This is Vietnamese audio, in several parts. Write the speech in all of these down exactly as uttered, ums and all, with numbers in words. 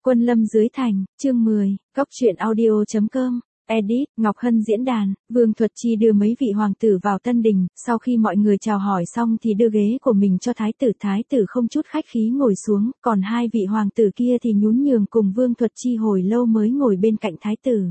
Quân lâm dưới thành, chương mười, góc truyện audio chấm com, edit, Ngọc Hân diễn đàn, Vương Thuật Chi đưa mấy vị hoàng tử vào tân đình, sau khi mọi người chào hỏi xong thì đưa ghế của mình cho thái tử, thái tử không chút khách khí ngồi xuống, còn hai vị hoàng tử kia thì nhún nhường cùng Vương Thuật Chi hồi lâu mới ngồi bên cạnh thái tử.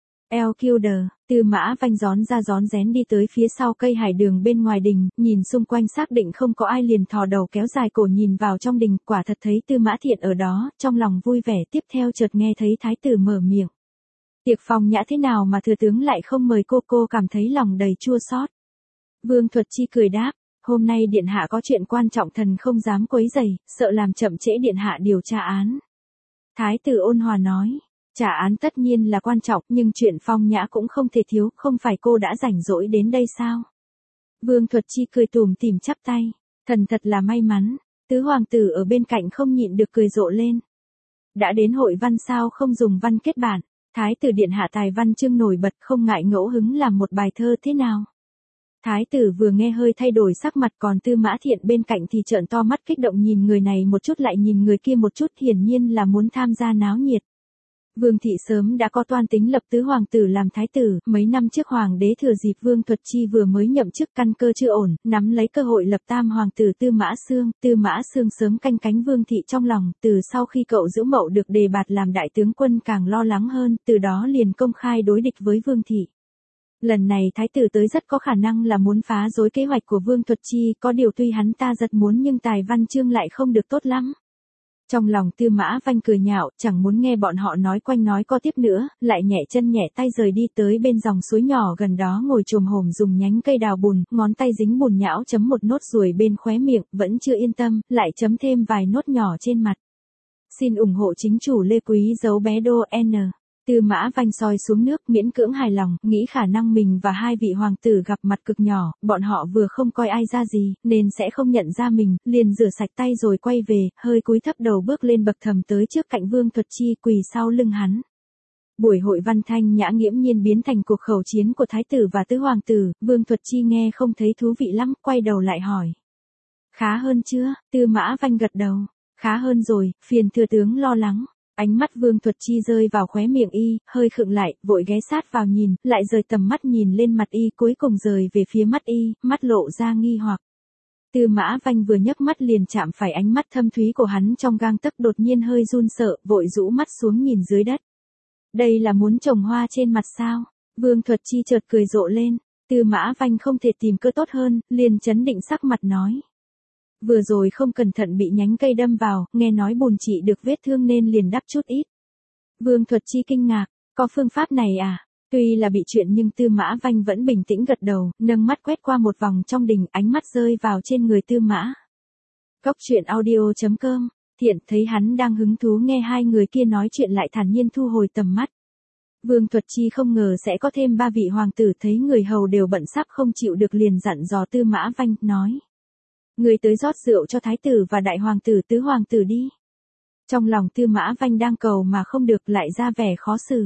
El Kilder, Tư Mã Vanh rón ra rón rén đi tới phía sau cây hải đường bên ngoài đình, nhìn xung quanh xác định không có ai liền thò đầu kéo dài cổ nhìn vào trong đình, quả thật thấy Tư Mã Thiện ở đó, trong lòng vui vẻ, tiếp theo chợt nghe thấy thái tử mở miệng. Tiệc phong nhã thế nào mà thừa tướng lại không mời cô, cô cảm thấy lòng đầy chua xót. Vương Thuật Chi cười đáp, hôm nay điện hạ có chuyện quan trọng, thần không dám quấy rầy, sợ làm chậm trễ điện hạ điều tra án. Thái tử ôn hòa nói. Trả án tất nhiên là quan trọng, nhưng chuyện phong nhã cũng không thể thiếu, không phải cô đã rảnh rỗi đến đây sao? Vương Thuật Chi cười tủm tỉm chắp tay, thần thật là may mắn, tứ hoàng tử ở bên cạnh không nhịn được cười rộ lên. Đã đến hội văn sao không dùng văn kết bản, thái tử điện hạ tài văn chương nổi bật, không ngại ngẫu hứng làm một bài thơ thế nào? Thái tử vừa nghe hơi thay đổi sắc mặt, còn Tư Mã Thiện bên cạnh thì trợn to mắt kích động nhìn người này một chút lại nhìn người kia một chút, hiển nhiên là muốn tham gia náo nhiệt. Vương thị sớm đã có toan tính lập tứ hoàng tử làm thái tử, mấy năm trước hoàng đế thừa dịp Vương Thuật Chi vừa mới nhậm chức căn cơ chưa ổn, nắm lấy cơ hội lập tam hoàng tử Tư Mã Xương, Tư Mã Xương sớm canh cánh Vương thị trong lòng, từ sau khi cậu Dữ Mậu được đề bạt làm đại tướng quân càng lo lắng hơn, từ đó liền công khai đối địch với Vương thị. Lần này thái tử tới rất có khả năng là muốn phá rối kế hoạch của Vương Thuật Chi, có điều tuy hắn ta rất muốn nhưng tài văn chương lại không được tốt lắm. Trong lòng Tư Mã Vanh cười nhạo, chẳng muốn nghe bọn họ nói quanh nói co tiếp nữa, lại nhẹ chân nhẹ tay rời đi tới bên dòng suối nhỏ gần đó ngồi chồm hổm dùng nhánh cây đào bùn, ngón tay dính bùn nhão chấm một nốt ruồi bên khóe miệng, vẫn chưa yên tâm, lại chấm thêm vài nốt nhỏ trên mặt. Xin ủng hộ chính chủ Lê Quý dấu bé đô N. Tư Mã Vanh soi xuống nước, miễn cưỡng hài lòng, nghĩ khả năng mình và hai vị hoàng tử gặp mặt cực nhỏ, bọn họ vừa không coi ai ra gì, nên sẽ không nhận ra mình, liền rửa sạch tay rồi quay về, hơi cúi thấp đầu bước lên bậc thềm tới trước cạnh Vương Thuật Chi quỳ sau lưng hắn. Buổi hội văn thanh nhã nghiễm nhiên biến thành cuộc khẩu chiến của thái tử và tứ hoàng tử, Vương Thuật Chi nghe không thấy thú vị lắm, quay đầu lại hỏi. Khá hơn chưa? Tư Mã Vanh gật đầu. Khá hơn rồi, phiền thừa tướng lo lắng. Ánh mắt Vương Thuật Chi rơi vào khóe miệng y, hơi khựng lại, vội ghé sát vào nhìn, lại rời tầm mắt nhìn lên mặt y, cuối cùng rời về phía mắt y, mắt lộ ra nghi hoặc. Tư Mã Vanh vừa nhấc mắt liền chạm phải ánh mắt thâm thúy của hắn trong gang tấc, đột nhiên hơi run sợ, vội rũ mắt xuống nhìn dưới đất. Đây là muốn trồng hoa trên mặt sao? Vương Thuật Chi chợt cười rộ lên, Tư Mã Vanh không thể tìm cơ tốt hơn, liền chấn định sắc mặt nói. Vừa rồi không cẩn thận bị nhánh cây đâm vào, nghe nói bùn trị được vết thương nên liền đắp chút ít. Vương Thuật Chi kinh ngạc, có phương pháp này à? Tuy là bị chuyện nhưng Tư Mã Vanh vẫn bình tĩnh gật đầu, nâng mắt quét qua một vòng trong đình, ánh mắt rơi vào trên người Tư Mã. Góc truyện audio chấm com, Thiện thấy hắn đang hứng thú nghe hai người kia nói chuyện lại thản nhiên thu hồi tầm mắt. Vương Thuật Chi không ngờ sẽ có thêm ba vị hoàng tử, thấy người hầu đều bận sắp không chịu được liền dặn dò Tư Mã Vanh, nói. Người tới rót rượu cho thái tử và đại hoàng tử tứ hoàng tử đi. Trong lòng Tư Mã Vanh đang cầu mà không được, lại ra vẻ khó xử.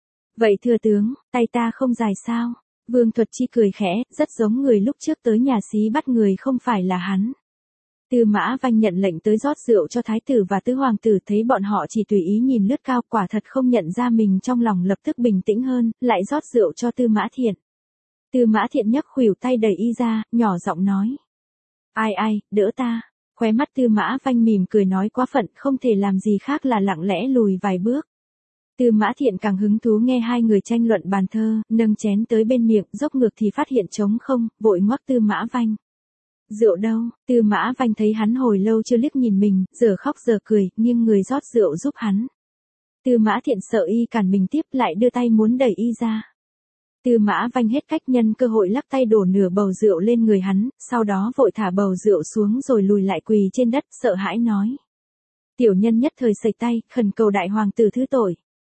Vậy thừa tướng, tay ta không dài sao? Vương Thuật Chi cười khẽ, rất giống người lúc trước tới nhà xí bắt người không phải là hắn. Tư Mã Vanh nhận lệnh tới rót rượu cho thái tử và tứ hoàng tử, thấy bọn họ chỉ tùy ý nhìn lướt cao, quả thật không nhận ra mình, trong lòng lập tức bình tĩnh hơn, lại rót rượu cho Tư Mã Thiện. Tư Mã Thiện nhấc khuỷu tay đẩy y ra, nhỏ giọng nói. Ai ai, đỡ ta. Khóe mắt Tư Mã Vanh mỉm cười nói quá phận, không thể làm gì khác là lặng lẽ lùi vài bước. Tư Mã Thiện càng hứng thú nghe hai người tranh luận bàn thơ, nâng chén tới bên miệng, dốc ngược thì phát hiện trống không, vội ngoắc Tư Mã Vanh. Rượu đâu? Tư Mã Vanh thấy hắn hồi lâu chưa liếc nhìn mình, giờ khóc giờ cười, nghiêng người rót rượu giúp hắn. Tư Mã Thiện sợ y cản mình tiếp, lại đưa tay muốn đẩy y ra. Tư Mã Vanh hết cách, nhân cơ hội lắc tay đổ nửa bầu rượu lên người hắn, sau đó vội thả bầu rượu xuống rồi lùi lại quỳ trên đất, sợ hãi nói. Tiểu nhân nhất thời sẩy tay, khẩn cầu đại hoàng tử thứ tội.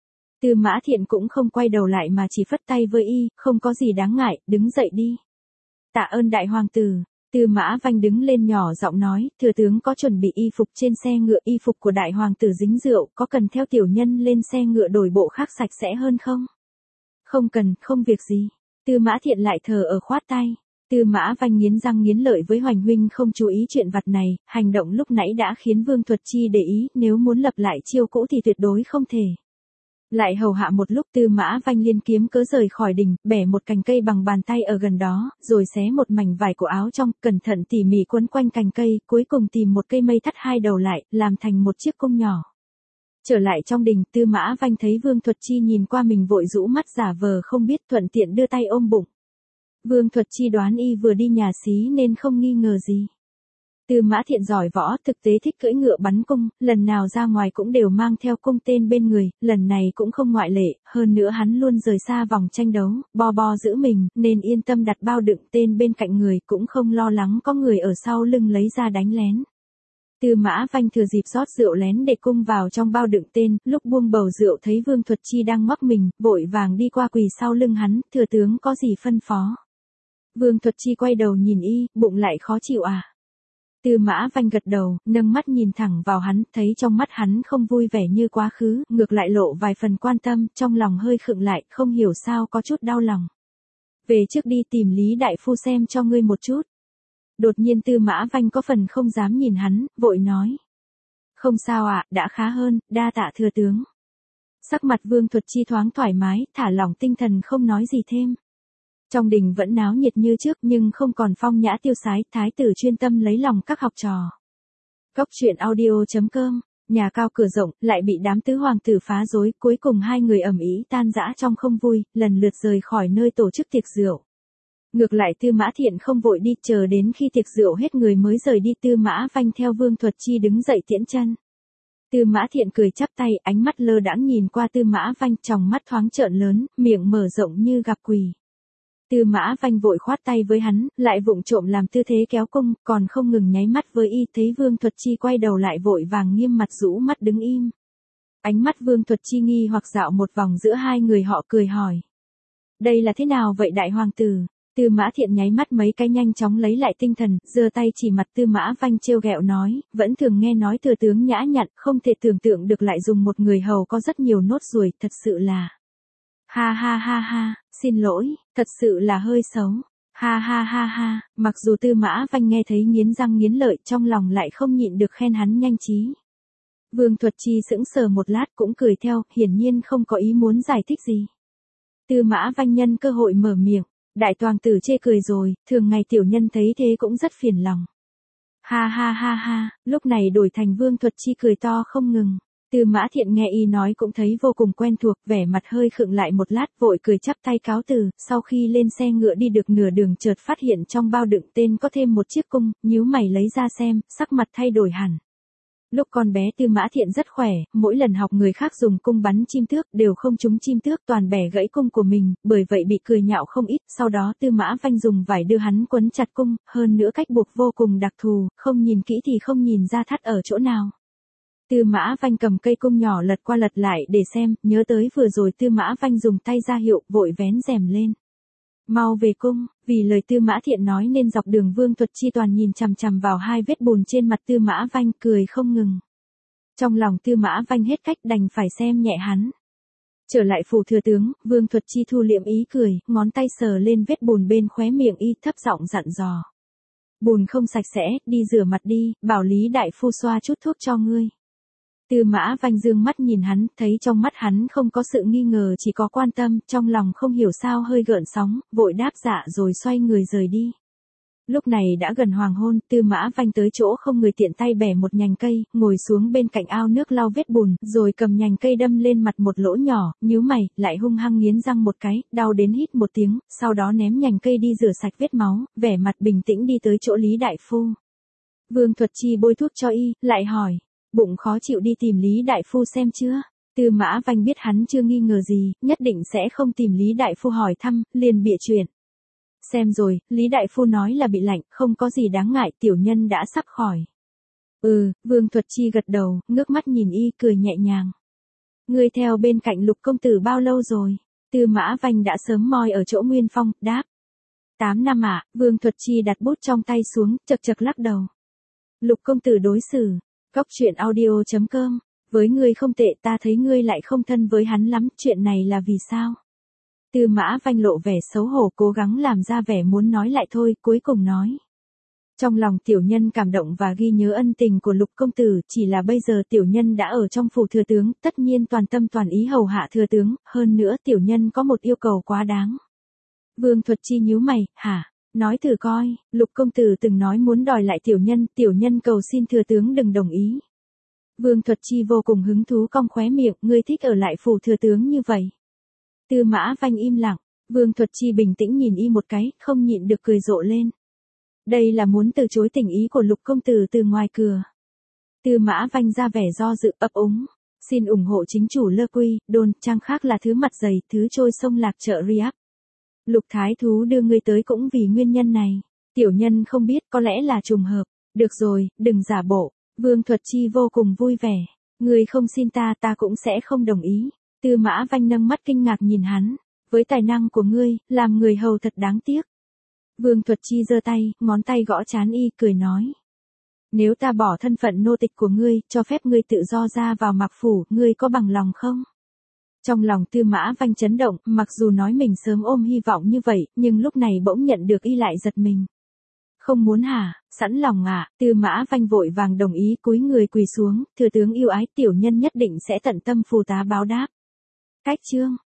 Tư Mã Thiện cũng không quay đầu lại mà chỉ phất tay với y, không có gì đáng ngại, đứng dậy đi. Tạ ơn đại hoàng tử. Tư Mã Vanh đứng lên nhỏ giọng nói, thừa tướng có chuẩn bị y phục trên xe ngựa, y phục của đại hoàng tử dính rượu, có cần theo tiểu nhân lên xe ngựa đổi bộ khác sạch sẽ hơn không? Không cần, không việc gì. Tư Mã Thiện lại thờ ở khoát tay. Tư Mã Vanh nghiến răng nghiến lợi với Hoành huynh không chú ý chuyện vặt này, hành động lúc nãy đã khiến Vương Thuật Chi để ý, nếu muốn lập lại chiêu cũ thì tuyệt đối không thể. Lại hầu hạ một lúc Tư Mã Vanh liên kiếm cớ rời khỏi đình, bẻ một cành cây bằng bàn tay ở gần đó, rồi xé một mảnh vải của áo trong, cẩn thận tỉ mỉ quấn quanh cành cây, cuối cùng tìm một cây mây thắt hai đầu lại, làm thành một chiếc cung nhỏ. Trở lại trong đình, Tư Mã Vanh thấy Vương Thuật Chi nhìn qua mình vội rũ mắt giả vờ không biết, thuận tiện đưa tay ôm bụng. Vương Thuật Chi đoán y vừa đi nhà xí nên không nghi ngờ gì. Tư Mã Thiện giỏi võ, thực tế thích cưỡi ngựa bắn cung, lần nào ra ngoài cũng đều mang theo cung tên bên người, lần này cũng không ngoại lệ, hơn nữa hắn luôn rời xa vòng tranh đấu, bo bo giữ mình, nên yên tâm đặt bao đựng tên bên cạnh người, cũng không lo lắng có người ở sau lưng lấy ra đánh lén. Tư Mã Vanh thừa dịp rót rượu lén để cung vào trong bao đựng tên, lúc buông bầu rượu thấy Vương Thuật Chi đang ngoắc mình, vội vàng đi qua quỳ sau lưng hắn, thừa tướng có gì phân phó. Vương Thuật Chi quay đầu nhìn y, bụng lại khó chịu à. Tư Mã Vanh gật đầu, nâng mắt nhìn thẳng vào hắn, thấy trong mắt hắn không vui vẻ như quá khứ, ngược lại lộ vài phần quan tâm, trong lòng hơi khựng lại, không hiểu sao có chút đau lòng. Về trước đi tìm Lý Đại Phu xem cho ngươi một chút. Đột nhiên Tư Mã Vanh có phần không dám nhìn hắn, vội nói. Không sao ạ, à, đã khá hơn, đa tạ thừa tướng. Sắc mặt Vương Thuật Chi thoáng thoải mái, thả lỏng tinh thần không nói gì thêm. Trong đình vẫn náo nhiệt như trước nhưng không còn phong nhã tiêu sái, thái tử chuyên tâm lấy lòng các học trò. Góc truyện audio chấm com, nhà cao cửa rộng, lại bị đám tứ hoàng tử phá rối, cuối cùng hai người ầm ĩ tan rã trong không vui, lần lượt rời khỏi nơi tổ chức tiệc rượu. Ngược lại Tư Mã Thiện không vội đi, chờ đến khi tiệc rượu hết người mới rời đi. Tư Mã Vanh theo Vương Thuật Chi đứng dậy tiễn chân. Tư Mã Thiện cười chắp tay, ánh mắt lơ đãng nhìn qua Tư Mã Vanh, tròng mắt thoáng trợn lớn, miệng mở rộng như gặp quỷ. Tư Mã Vanh vội khoát tay với hắn, lại vụng trộm làm tư thế kéo cung, còn không ngừng nháy mắt với y, thấy Vương Thuật Chi quay đầu lại vội vàng nghiêm mặt rũ mắt đứng im. Ánh mắt Vương Thuật Chi nghi hoặc dạo một vòng giữa hai người họ, cười hỏi. Đây là thế nào vậy đại hoàng tử? Tư Mã Thiện nháy mắt mấy cái nhanh chóng lấy lại tinh thần, giơ tay chỉ mặt Tư Mã Vanh trêu ghẹo nói, vẫn thường nghe nói thừa tướng nhã nhặn, không thể tưởng tượng được lại dùng một người hầu có rất nhiều nốt ruồi, thật sự là. Ha ha ha ha, xin lỗi, thật sự là hơi xấu. Ha ha ha ha, mặc dù Tư Mã Vanh nghe thấy nghiến răng nghiến lợi, trong lòng lại không nhịn được khen hắn nhanh trí. Vương Thuật Chi sững sờ một lát cũng cười theo, hiển nhiên không có ý muốn giải thích gì. Tư Mã Vanh nhân cơ hội mở miệng, đại toàn tử chê cười rồi, thường ngày tiểu nhân thấy thế cũng rất phiền lòng. Ha ha ha ha, lúc này đổi thành Vương Thuật Chi cười to không ngừng. Tư Mã Thiện nghe y nói cũng thấy vô cùng quen thuộc, vẻ mặt hơi khựng lại một lát, vội cười chắp tay cáo từ, sau khi lên xe ngựa đi được nửa đường chợt phát hiện trong bao đựng tên có thêm một chiếc cung, nhíu mày lấy ra xem, sắc mặt thay đổi hẳn. Lúc con bé Tư Mã Thiện rất khỏe, mỗi lần học người khác dùng cung bắn chim tước đều không trúng chim tước, toàn bẻ gãy cung của mình, bởi vậy bị cười nhạo không ít. Sau đó Tư Mã Vanh dùng vải đưa hắn quấn chặt cung, hơn nữa cách buộc vô cùng đặc thù, không nhìn kỹ thì không nhìn ra thắt ở chỗ nào. Tư Mã Vanh cầm cây cung nhỏ lật qua lật lại để xem, nhớ tới vừa rồi Tư Mã Vanh dùng tay ra hiệu, vội vén rèm lên. Mau về cung, vì lời Tư Mã Thiện nói nên dọc đường Vương Thuật Chi toàn nhìn chằm chằm vào hai vết bùn trên mặt Tư Mã Vanh, cười không ngừng. Trong lòng Tư Mã Vanh hết cách đành phải xem nhẹ hắn. Trở lại phủ thừa tướng, Vương Thuật Chi thu liệm ý cười, ngón tay sờ lên vết bùn bên khóe miệng y, thấp giọng dặn dò. Bùn không sạch sẽ, đi rửa mặt đi, bảo Lý Đại Phu xoa chút thuốc cho ngươi. Tư Mã Vanh dương mắt nhìn hắn, thấy trong mắt hắn không có sự nghi ngờ, chỉ có quan tâm, trong lòng không hiểu sao hơi gợn sóng, vội đáp dạ rồi xoay người rời đi. Lúc này đã gần hoàng hôn, Tư Mã Vanh tới chỗ không người tiện tay bẻ một nhành cây, ngồi xuống bên cạnh ao nước lau vết bùn, rồi cầm nhành cây đâm lên mặt một lỗ nhỏ, nhíu mày, lại hung hăng nghiến răng một cái, đau đến hít một tiếng, sau đó ném nhành cây đi rửa sạch vết máu, vẻ mặt bình tĩnh đi tới chỗ Lý Đại Phu. Vương Thuật Chi bôi thuốc cho y, lại hỏi. Bụng khó chịu đi tìm Lý Đại Phu xem chưa? Tư Mã Vanh biết hắn chưa nghi ngờ gì, nhất định sẽ không tìm Lý Đại Phu hỏi thăm, liền bịa chuyện. Xem rồi, Lý Đại Phu nói là bị lạnh, không có gì đáng ngại, tiểu nhân đã sắp khỏi. Ừ, Vương Thuật Chi gật đầu, ngước mắt nhìn y, cười nhẹ nhàng. Ngươi theo bên cạnh Lục công tử bao lâu rồi? Tư Mã Vanh đã sớm moi ở chỗ Nguyên Phong, đáp. Tám năm ạ, à, Vương Thuật Chi đặt bút trong tay xuống, chật chật lắc đầu. Lục công tử đối xử. Góc truyện audio chấm com, với ngươi không tệ, ta thấy ngươi lại không thân với hắn lắm, chuyện này là vì sao? Tư Mã Vanh lộ vẻ xấu hổ, cố gắng làm ra vẻ muốn nói lại thôi, cuối cùng nói. Trong lòng tiểu nhân cảm động và ghi nhớ ân tình của Lục công tử, chỉ là bây giờ tiểu nhân đã ở trong phủ thừa tướng, tất nhiên toàn tâm toàn ý hầu hạ thừa tướng, hơn nữa tiểu nhân có một yêu cầu quá đáng. Vương Thuật Chi nhíu mày, hả? Nói thử coi, Lục công tử từng nói muốn đòi lại tiểu nhân, tiểu nhân cầu xin thừa tướng đừng đồng ý. Vương Thuật Chi vô cùng hứng thú cong khóe miệng, ngươi thích ở lại phủ thừa tướng như vậy. Tư Mã Vanh im lặng, Vương Thuật Chi bình tĩnh nhìn y một cái, không nhịn được cười rộ lên. Đây là muốn từ chối tình ý của Lục công tử từ ngoài cửa. Tư Mã Vanh ra vẻ do dự, ấp úng. Xin ủng hộ chính chủ Lơ Quy, đồn, trang khác là thứ mặt dày, thứ trôi sông lạc chợ Riap. Lục thái thú đưa ngươi tới cũng vì nguyên nhân này. Tiểu nhân không biết, có lẽ là trùng hợp. Được rồi, đừng giả bộ. Vương Thuật Chi vô cùng vui vẻ. Ngươi không xin ta, ta cũng sẽ không đồng ý. Tư Mã Vanh nâng mắt kinh ngạc nhìn hắn. Với tài năng của ngươi, làm người hầu thật đáng tiếc. Vương Thuật Chi giơ tay, ngón tay gõ trán y, cười nói. Nếu ta bỏ thân phận nô tịch của ngươi, cho phép ngươi tự do ra vào Mạc phủ, ngươi có bằng lòng không? Trong lòng Tư Mã Vanh chấn động, mặc dù nói mình sớm ôm hy vọng như vậy, nhưng lúc này bỗng nhận được y lại giật mình. Không muốn hả, sẵn lòng à, Tư Mã Vanh vội vàng đồng ý, cúi người quỳ xuống, thừa tướng yêu ái, tiểu nhân nhất định sẽ tận tâm phù tá báo đáp. Cách chương